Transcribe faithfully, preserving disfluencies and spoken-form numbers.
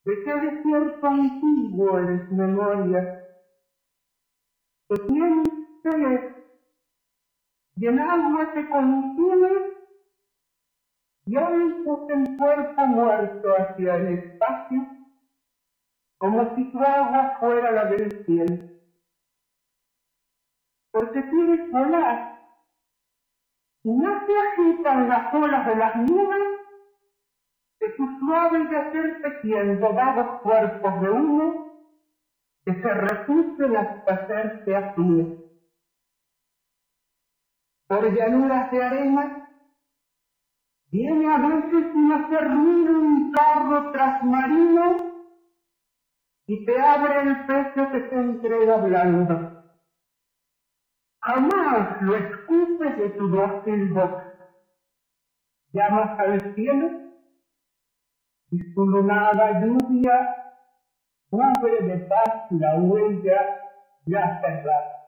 ¿De qué desierto antiguo eres memoria? Que tienes sed y el agua te consume y alzas el cuerpo muerto hacia el espacio como si tu agua fuera la del cielo. Porque quieres volar y no te agitan las olas de las nubes de tu suave yacer tejiendo vagos cuerpos de humo que se refugian hasta hacerse azules. Por llanuras de arena viene a veces sin hacer ruido un carro trasmarino y te abre el pecho que te entrega blando. Jamás lo escupes de tu dócil boca. Llamas al cielo y su lunada lluvia cubre de paz la huella ya cerrada.